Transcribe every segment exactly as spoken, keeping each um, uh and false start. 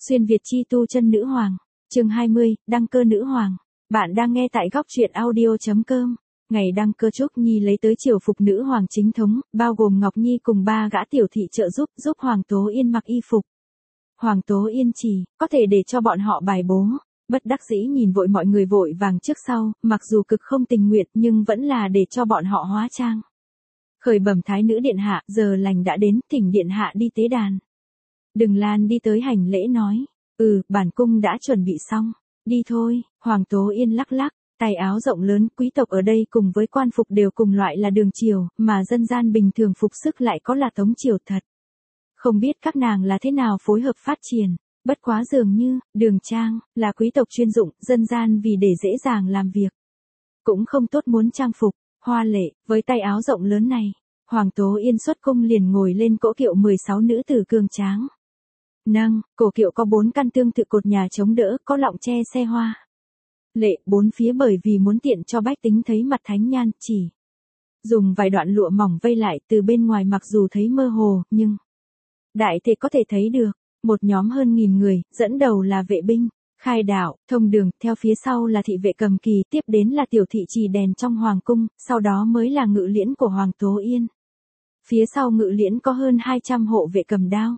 Xuyên Việt chi tu chân nữ hoàng, chương hai mươi, đăng cơ nữ hoàng. Bạn đang nghe tại góc truyện audio.com. Ngày đăng cơ Trúc Nhi lấy tới triều phục nữ hoàng chính thống, bao gồm Ngọc Nhi cùng ba gã tiểu thị trợ giúp, giúp Hoàng Tố Yên mặc y phục. Hoàng Tố Yên chỉ, có thể để cho bọn họ bài bố. Bất đắc dĩ nhìn vội mọi người vội vàng trước sau, mặc dù cực không tình nguyện nhưng vẫn là để cho bọn họ hóa trang. Khởi bẩm thái nữ điện hạ, giờ lành đã đến, thỉnh điện hạ đi tế đàn. Đừng Lan đi tới hành lễ nói, ừ, bản cung đã chuẩn bị xong, đi thôi. Hoàng Tố Yên lắc lắc, tay áo rộng lớn, quý tộc ở đây cùng với quan phục đều cùng loại là đường triều, mà dân gian bình thường phục sức lại có là tống triều thật. Không biết các nàng là thế nào phối hợp phát triển, bất quá dường như, đường trang, là quý tộc chuyên dụng, dân gian vì để dễ dàng làm việc. Cũng không tốt muốn trang phục, hoa lệ, với tay áo rộng lớn này. Hoàng Tố Yên xuất cung liền ngồi lên cỗ kiệu mười sáu nữ tử cường tráng. Nâng, cổ kiệu có bốn căn tương tự cột nhà chống đỡ, có lọng tre xe hoa. Lệ, bốn phía bởi vì muốn tiện cho bách tính thấy mặt thánh nhan, chỉ dùng vài đoạn lụa mỏng vây lại, từ bên ngoài mặc dù thấy mơ hồ, nhưng đại thể có thể thấy được. Một nhóm hơn nghìn người, dẫn đầu là vệ binh, khai đạo, thông đường, theo phía sau là thị vệ cầm kỳ, tiếp đến là tiểu thị trì đèn trong hoàng cung, sau đó mới là ngự liễn của Hoàng Tố Yên. Phía sau ngự liễn có hơn hai trăm hộ vệ cầm đao.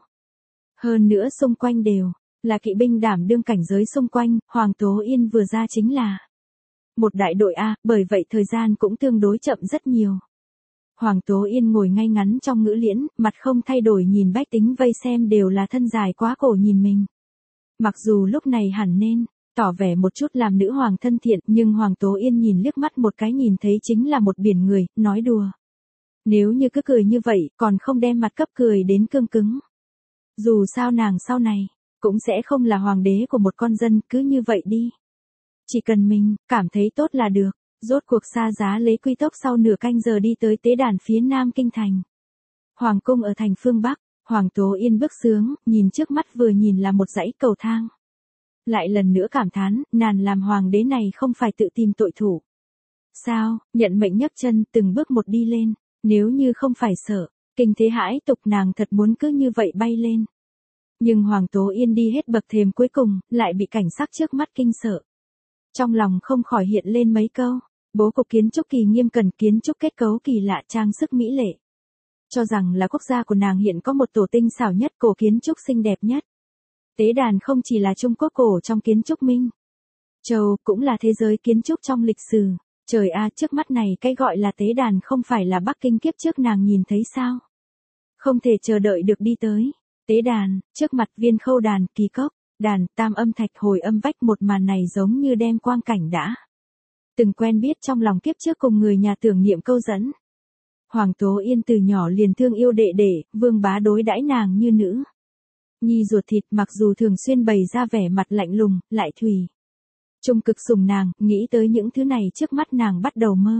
Hơn nữa xung quanh đều là kỵ binh đảm đương cảnh giới xung quanh. Hoàng Tố Yên vừa ra chính là một đại đội A, bởi vậy thời gian cũng tương đối chậm rất nhiều. Hoàng Tố Yên ngồi ngay ngắn trong ngự liễn, mặt không thay đổi nhìn bách tính vây xem đều là thân dài quá cổ nhìn mình. Mặc dù lúc này hẳn nên tỏ vẻ một chút làm nữ hoàng thân thiện, nhưng Hoàng Tố Yên nhìn liếc mắt một cái nhìn thấy chính là một biển người, nói đùa. Nếu như cứ cười như vậy, còn không đem mặt cấp cười đến cương cứng. Dù sao nàng sau này, cũng sẽ không là hoàng đế của một con dân, cứ như vậy đi. Chỉ cần mình, cảm thấy tốt là được. Rốt cuộc xa giá lấy quy tốc sau nửa canh giờ đi tới tế đàn phía nam kinh thành. Hoàng cung ở thành phương Bắc, Hoàng Tố Yên bước sướng, nhìn trước mắt vừa nhìn là một dãy cầu thang. Lại lần nữa cảm thán, nàng làm hoàng đế này không phải tự tìm tội thủ. Sao, nhận mệnh nhấc chân từng bước một đi lên, nếu như không phải sợ, kinh thế hãi tục nàng thật muốn cứ như vậy bay lên. Nhưng Hoàng Tố Yên đi hết bậc thềm cuối cùng, lại bị cảnh sắc trước mắt kinh sợ. Trong lòng không khỏi hiện lên mấy câu, bố cục kiến trúc kỳ nghiêm cẩn, kiến trúc kết cấu kỳ lạ, trang sức mỹ lệ. Cho rằng là quốc gia của nàng hiện có một tổ tinh xảo nhất, cổ kiến trúc xinh đẹp nhất. Tế đàn không chỉ là Trung Quốc cổ trong kiến trúc Minh Châu, cũng là thế giới kiến trúc trong lịch sử. Trời a, trước mắt này cái gọi là tế đàn không phải là Bắc Kinh kiếp trước nàng nhìn thấy sao? Không thể chờ đợi được đi tới. Tế đàn, trước mặt viên khâu đàn, kỳ cốc, đàn, tam âm thạch, hồi âm vách, một màn này giống như đem quang cảnh đã từng quen biết trong lòng kiếp trước cùng người nhà tưởng niệm câu dẫn. Hoàng Tố Yên từ nhỏ liền thương yêu đệ đệ, Vương Bá đối đãi nàng như nữ nhi ruột thịt, mặc dù thường xuyên bày ra vẻ mặt lạnh lùng, lại thủy trung cực sủng nàng. Nghĩ tới những thứ này trước mắt nàng bắt đầu mơ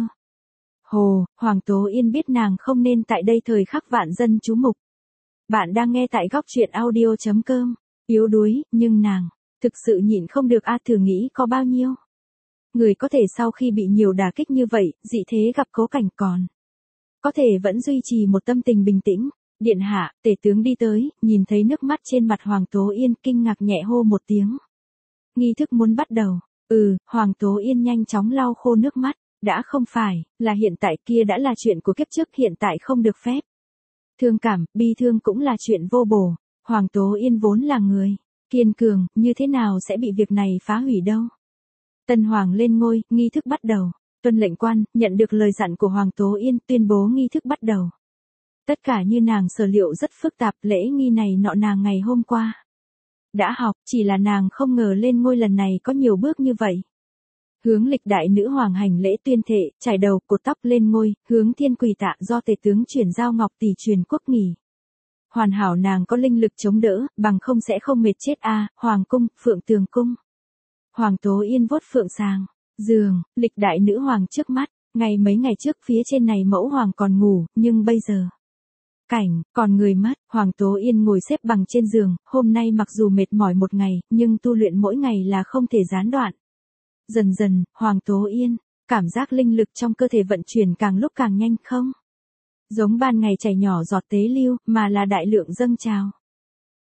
hồ. Hoàng Tố Yên biết nàng không nên tại đây thời khắc vạn dân chú mục. Bạn đang nghe tại góc truyện audio.com. Yếu đuối, nhưng nàng thực sự nhịn không được a, thử nghĩ có bao nhiêu người có thể sau khi bị nhiều đả kích như vậy, dị thế gặp cố cảnh còn có thể vẫn duy trì một tâm tình bình tĩnh. Điện hạ, tể tướng đi tới, nhìn thấy nước mắt trên mặt Hoàng Tố Yên, kinh ngạc nhẹ hô một tiếng. Nghi thức muốn bắt đầu. Ừ, Hoàng Tố Yên nhanh chóng lau khô nước mắt. Đã không phải là hiện tại, kia đã là chuyện của kiếp trước, hiện tại không được phép. Thương cảm, bi thương cũng là chuyện vô bổ. Hoàng Tố Yên vốn là người kiên cường, như thế nào sẽ bị việc này phá hủy đâu. Tân Hoàng lên ngôi, nghi thức bắt đầu. Tuân lệnh quan, nhận được lời dặn của Hoàng Tố Yên, tuyên bố nghi thức bắt đầu. Tất cả như nàng sở liệu rất phức tạp, lễ nghi này nọ nàng ngày hôm qua đã học, chỉ là nàng không ngờ lên ngôi lần này có nhiều bước như vậy. Hướng lịch đại nữ hoàng hành lễ tuyên thệ, trải đầu, cột tóc lên ngôi, hướng thiên quỳ tạ, do tể tướng chuyển giao ngọc tỷ truyền quốc nghỉ. Hoàn hảo nàng có linh lực chống đỡ, bằng không sẽ không mệt chết a. Hoàng cung, Phượng Tường cung. Hoàng Tố Yên vuốt phượng sàng, giường, lịch đại nữ hoàng trước mắt. Ngày mấy ngày trước phía trên này mẫu hoàng còn ngủ, nhưng bây giờ cảnh, còn người mất. Hoàng Tố Yên ngồi xếp bằng trên giường, hôm nay mặc dù mệt mỏi một ngày, nhưng tu luyện mỗi ngày là không thể gián đoạn. Dần dần, Hoàng Tố Yên cảm giác linh lực trong cơ thể vận chuyển càng lúc càng nhanh, không giống ban ngày chảy nhỏ giọt tế lưu, mà là đại lượng dâng trào.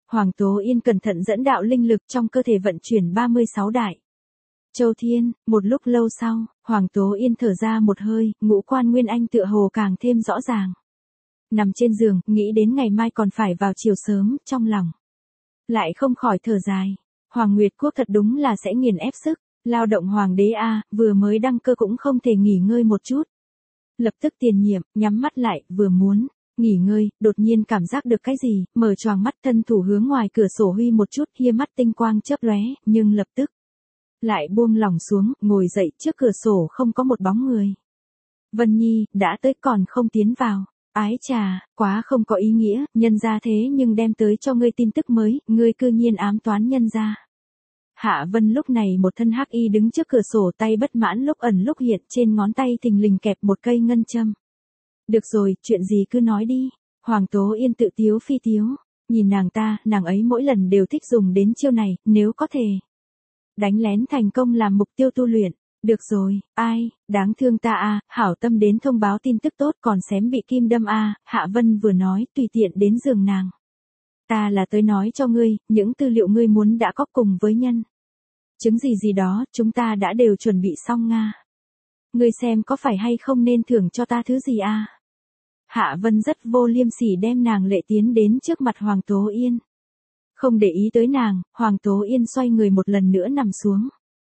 Hoàng Tố Yên cẩn thận dẫn đạo linh lực trong cơ thể vận chuyển ba mươi sáu đại Châu Thiên. Một lúc lâu sau, Hoàng Tố Yên thở ra một hơi, ngũ quan Nguyên Anh tựa hồ càng thêm rõ ràng. Nằm trên giường, nghĩ đến ngày mai còn phải vào chiều sớm, trong lòng lại không khỏi thở dài. Hoàng Nguyệt Quốc thật đúng là sẽ nghiền ép sức, lao động hoàng đế a, vừa mới đăng cơ cũng không thể nghỉ ngơi một chút. Lập tức tiền nhiệm, nhắm mắt lại, vừa muốn nghỉ ngơi, đột nhiên cảm giác được cái gì, mở choàng mắt, thân thủ hướng ngoài cửa sổ huy một chút, hia mắt tinh quang chớp lóe, nhưng lập tức lại buông lỏng xuống, ngồi dậy, trước cửa sổ không có một bóng người. Vân Nhi, đã tới còn không tiến vào. Ái chà, quá không có ý nghĩa, nhân gia thế nhưng đem tới cho ngươi tin tức mới, ngươi cư nhiên ám toán nhân gia. Hạ Vân lúc này một thân hắc y đứng trước cửa sổ, tay bất mãn lúc ẩn lúc hiện, trên ngón tay thình lình kẹp một cây ngân châm. Được rồi, chuyện gì cứ nói đi. Hoàng Tố Yên tự tiếu phi tiếu, nhìn nàng ta, nàng ấy mỗi lần đều thích dùng đến chiêu này, nếu có thể đánh lén thành công làm mục tiêu tu luyện. Được rồi, ai, đáng thương ta a, hảo tâm đến thông báo tin tức tốt còn xém bị kim đâm a, Hạ Vân vừa nói, tùy tiện đến giường nàng. Ta là tới nói cho ngươi, những tư liệu ngươi muốn đã có cùng với nhân chứng gì gì đó, chúng ta đã đều chuẩn bị xong nga. Ngươi xem có phải hay không nên thưởng cho ta thứ gì a? Hạ Vân rất vô liêm sỉ đem nàng lệ tiến đến trước mặt Hoàng Tố Yên. Không để ý tới nàng, Hoàng Tố Yên xoay người một lần nữa nằm xuống.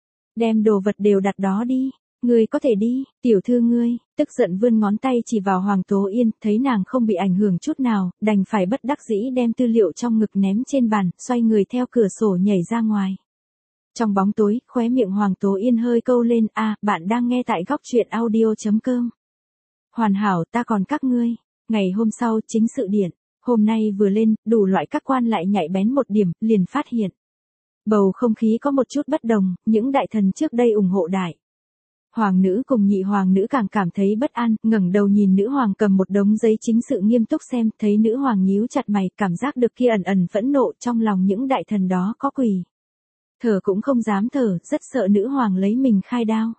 Đem đồ vật đều đặt đó đi, ngươi có thể đi, tiểu thư ngươi, tức giận vươn ngón tay chỉ vào Hoàng Tố Yên, thấy nàng không bị ảnh hưởng chút nào, đành phải bất đắc dĩ đem tư liệu trong ngực ném trên bàn, xoay người theo cửa sổ nhảy ra ngoài. Trong bóng tối, khóe miệng Hoàng Tố Yên hơi câu lên, a, bạn đang nghe tại góc truyện audio chấm com. Hoàn hảo, ta còn các ngươi. Ngày hôm sau, chính sự điện, hôm nay vừa lên, đủ loại các quan lại nhạy bén một điểm, liền phát hiện. Bầu không khí có một chút bất đồng, những đại thần trước đây ủng hộ đại hoàng nữ cùng nhị hoàng nữ càng cảm thấy bất an, ngẩng đầu nhìn nữ hoàng cầm một đống giấy chính sự nghiêm túc xem, thấy nữ hoàng nhíu chặt mày, cảm giác được kia ẩn ẩn phẫn nộ trong lòng những đại thần đó có quỳ. Thở cũng không dám thở, rất sợ nữ hoàng lấy mình khai đao.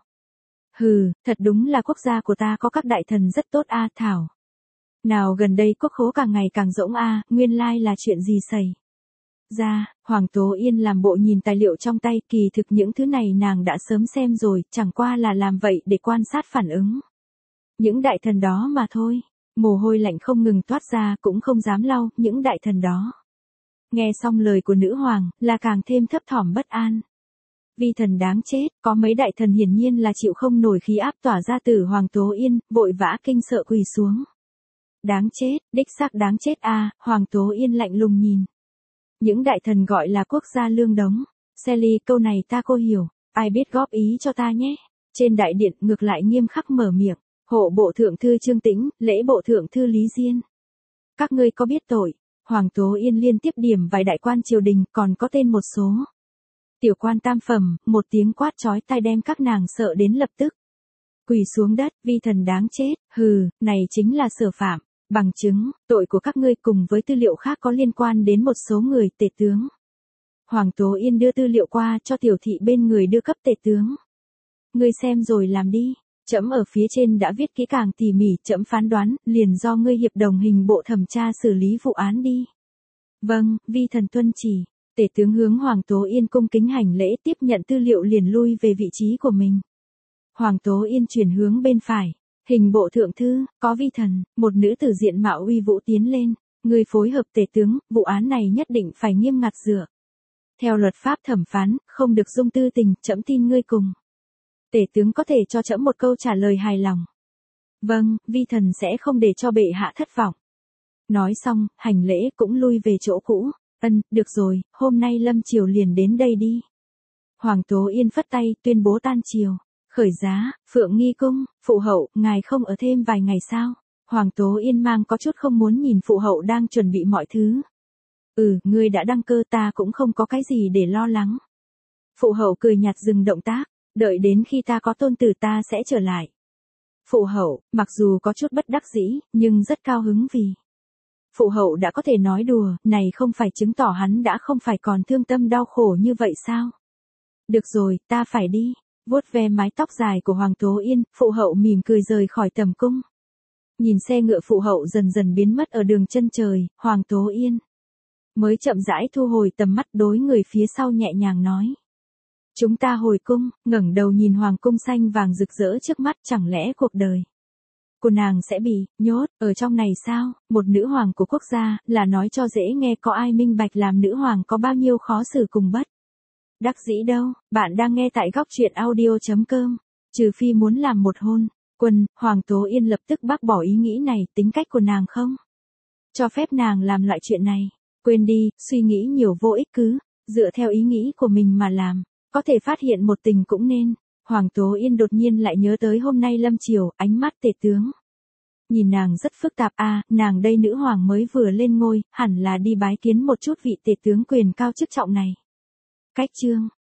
Hừ, thật đúng là quốc gia của ta có các đại thần rất tốt a, thảo. Nào gần đây quốc khố càng ngày càng rỗng a, nguyên lai là chuyện gì xảy ra. Hoàng Tố Yên làm bộ nhìn tài liệu trong tay, kỳ thực những thứ này nàng đã sớm xem rồi, chẳng qua là làm vậy để quan sát phản ứng những đại thần đó mà thôi. Mồ hôi lạnh không ngừng toát ra, cũng không dám lau, những đại thần đó nghe xong lời của nữ hoàng, là càng thêm thấp thỏm bất an. Vi thần đáng chết, có mấy đại thần hiển nhiên là chịu không nổi khí áp tỏa ra từ Hoàng Tố Yên, vội vã kinh sợ quỳ xuống. Đáng chết, đích xác đáng chết a, Hoàng Tố Yên lạnh lùng nhìn. Những đại thần gọi là quốc gia lương đống. Sally, câu này ta cô hiểu, ai biết góp ý cho ta nhé. Trên đại điện ngược lại nghiêm khắc mở miệng, hộ bộ thượng thư Trương Tĩnh, lễ bộ thượng thư Lý Diên. Các ngươi có biết tội? Hoàng Tố Yên liên tiếp điểm vài đại quan triều đình, còn có tên một số tiểu quan tam phẩm, một tiếng quát chói tai đem các nàng sợ đến lập tức quỳ xuống đất, vi thần đáng chết, hừ, này chính là sở phạm. Bằng chứng, tội của các ngươi cùng với tư liệu khác có liên quan đến một số người tể tướng. Hoàng Tố Yên đưa tư liệu qua cho tiểu thị bên người đưa cấp tể tướng. Ngươi xem rồi làm đi, trẫm ở phía trên đã viết kỹ càng tỉ mỉ, trẫm phán đoán, liền do ngươi hiệp đồng hình bộ thẩm tra xử lý vụ án đi. Vâng, vi thần tuân chỉ. Tể tướng hướng Hoàng Tố Yên cung kính hành lễ, tiếp nhận tư liệu liền lui về vị trí của mình. Hoàng Tố Yên chuyển hướng bên phải. Hình bộ thượng thư, có vi thần, một nữ tử diện mạo uy vũ tiến lên, người phối hợp tể tướng, vụ án này nhất định phải nghiêm ngặt dựa theo luật pháp thẩm phán, không được dung tư tình, trẫm tin ngươi cùng tể tướng có thể cho trẫm một câu trả lời hài lòng. Vâng, vi thần sẽ không để cho bệ hạ thất vọng. Nói xong, hành lễ cũng lui về chỗ cũ. Ân, được rồi, hôm nay lâm triều liền đến đây đi. Hoàng Tố Yên phất tay, tuyên bố tan triều. Khởi giá, Phượng Nghi Cung, phụ hậu, ngài không ở thêm vài ngày sao? Hoàng Tố Yên mang có chút không muốn nhìn phụ hậu đang chuẩn bị mọi thứ. Ừ, ngươi đã đăng cơ, ta cũng không có cái gì để lo lắng. Phụ hậu cười nhạt dừng động tác, đợi đến khi ta có tôn tử ta sẽ trở lại. Phụ hậu, mặc dù có chút bất đắc dĩ, nhưng rất cao hứng vì phụ hậu đã có thể nói đùa, này không phải chứng tỏ hắn đã không phải còn thương tâm đau khổ như vậy sao? Được rồi, ta phải đi. Vuốt ve mái tóc dài của Hoàng Tố Yên, phụ hậu mỉm cười rời khỏi tầm cung. Nhìn xe ngựa phụ hậu dần dần biến mất ở đường chân trời, Hoàng Tố Yên mới chậm rãi thu hồi tầm mắt đối người phía sau nhẹ nhàng nói. Chúng ta hồi cung, ngẩng đầu nhìn hoàng cung xanh vàng rực rỡ trước mắt, chẳng lẽ cuộc đời của nàng sẽ bị nhốt ở trong này sao? Một nữ hoàng của quốc gia, là nói cho dễ nghe, có ai minh bạch làm nữ hoàng có bao nhiêu khó xử cùng bất đắc dĩ đâu. Bạn đang nghe tại góc truyện audio chấm com. Trừ phi muốn làm một hôn quân, Hoàng Tố Yên lập tức bác bỏ ý nghĩ này, tính cách của nàng không cho phép nàng làm loại chuyện này. Quên đi, suy nghĩ nhiều vô ích, cứ dựa theo ý nghĩ của mình mà làm, có thể phát hiện một tình cũng nên. Hoàng Tố Yên đột nhiên lại nhớ tới hôm nay lâm triều, ánh mắt tể tướng nhìn nàng rất phức tạp. A, à, nàng đây nữ hoàng mới vừa lên ngôi, hẳn là đi bái kiến một chút vị tể tướng quyền cao chức trọng này. Cách chương